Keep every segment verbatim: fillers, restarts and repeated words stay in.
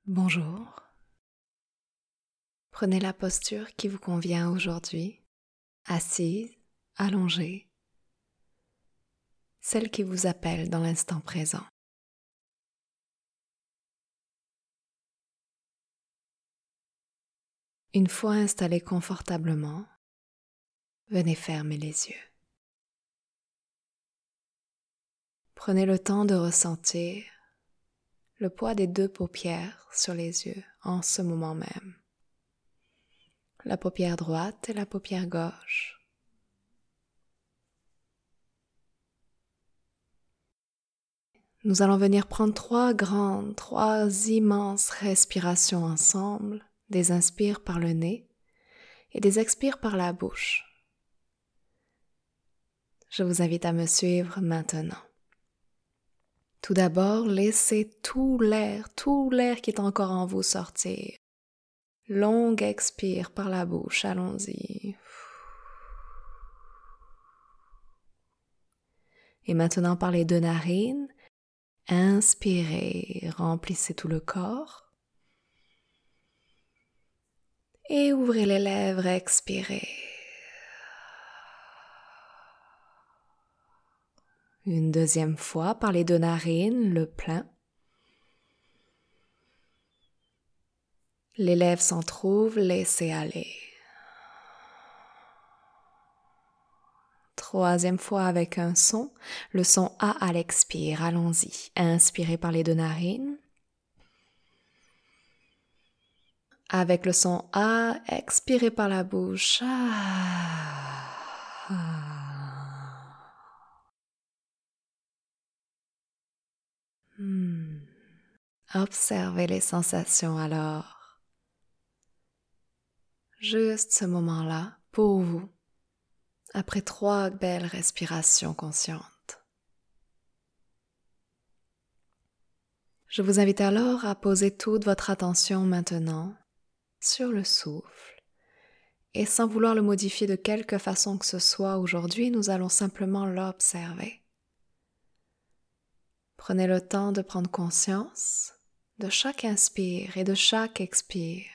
Bonjour. Prenez la posture qui vous convient aujourd'hui, assise, allongée, celle qui vous appelle dans l'instant présent. Une fois installé confortablement, venez fermer les yeux. Prenez le temps de ressentir le poids des deux paupières sur les yeux en ce moment même. La paupière droite et la paupière gauche. Nous allons venir prendre trois grandes, trois immenses respirations ensemble, des inspires par le nez et des expires par la bouche. Je vous invite à me suivre maintenant. Tout d'abord, laissez tout l'air, tout l'air qui est encore en vous sortir. Longue expire par la bouche, allons-y. Et maintenant par les deux narines, inspirez, remplissez tout le corps. Et ouvrez les lèvres, expirez. Une deuxième fois par les deux narines, le plein. Les lèvres s'entrouvent, laissez aller. Troisième fois avec un son, le son A à l'expire, allons-y. Inspirez par les deux narines. Avec le son A, expirez par la bouche. Ah, ah. Hmm. Observez les sensations alors. Juste ce moment-là pour vous, après trois belles respirations conscientes. Je vous invite alors à poser toute votre attention maintenant sur le souffle. Et sans vouloir le modifier de quelque façon que ce soit aujourd'hui, nous allons simplement l'observer. Prenez le temps de prendre conscience de chaque inspire et de chaque expire.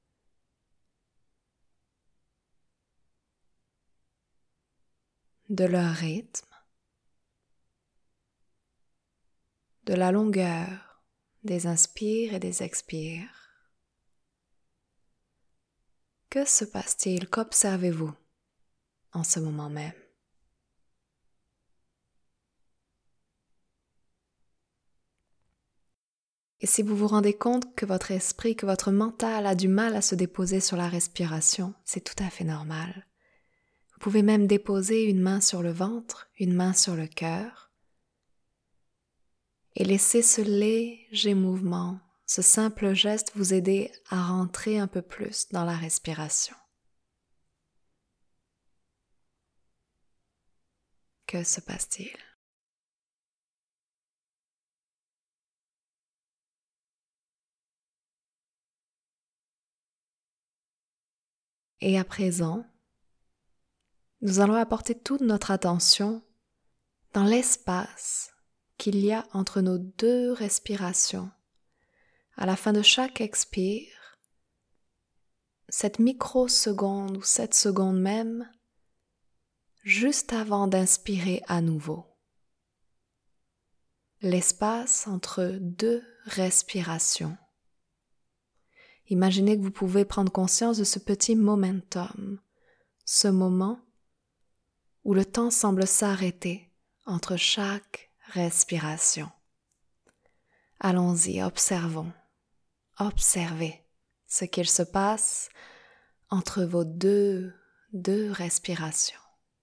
De leur rythme, de la longueur des inspires et des expires. Que se passe-t-il? Qu'observez-vous en ce moment même? Et si vous vous rendez compte que votre esprit, que votre mental a du mal à se déposer sur la respiration, c'est tout à fait normal. Vous pouvez même déposer une main sur le ventre, une main sur le cœur, et laisser ce léger mouvement, ce simple geste vous aider à rentrer un peu plus dans la respiration. Que se passe-t-il? Et à présent, nous allons apporter toute notre attention dans l'espace qu'il y a entre nos deux respirations. À la fin de chaque expire, cette microseconde ou cette seconde même, juste avant d'inspirer à nouveau. L'espace entre deux respirations. Imaginez que vous pouvez prendre conscience de ce petit momentum, ce moment où le temps semble s'arrêter entre chaque respiration. Allons-y, observons, observez ce qu'il se passe entre vos deux, deux respirations.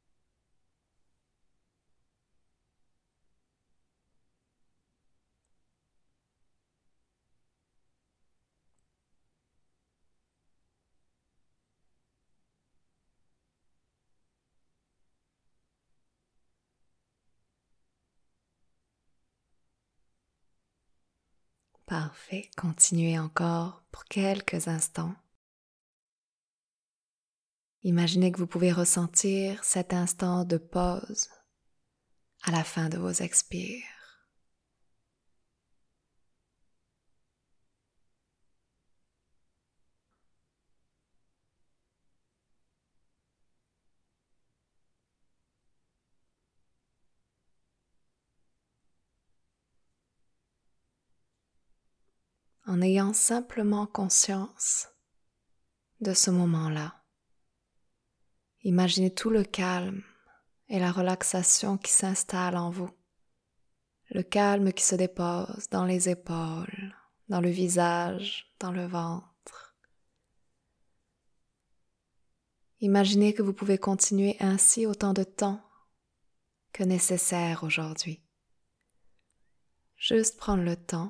Parfait, continuez encore pour quelques instants. Imaginez que vous pouvez ressentir cet instant de pause à la fin de vos expires. en ayant simplement conscience de ce moment-là. Imaginez tout le calme et la relaxation qui s'installe en vous. Le calme qui se dépose dans les épaules, dans le visage, dans le ventre. Imaginez que vous pouvez continuer ainsi autant de temps que nécessaire aujourd'hui. Juste prendre le temps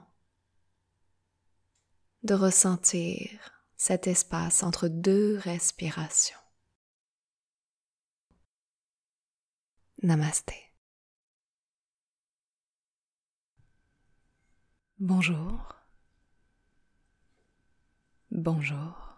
de ressentir cet espace entre deux respirations. Namasté. Bonjour. Bonjour.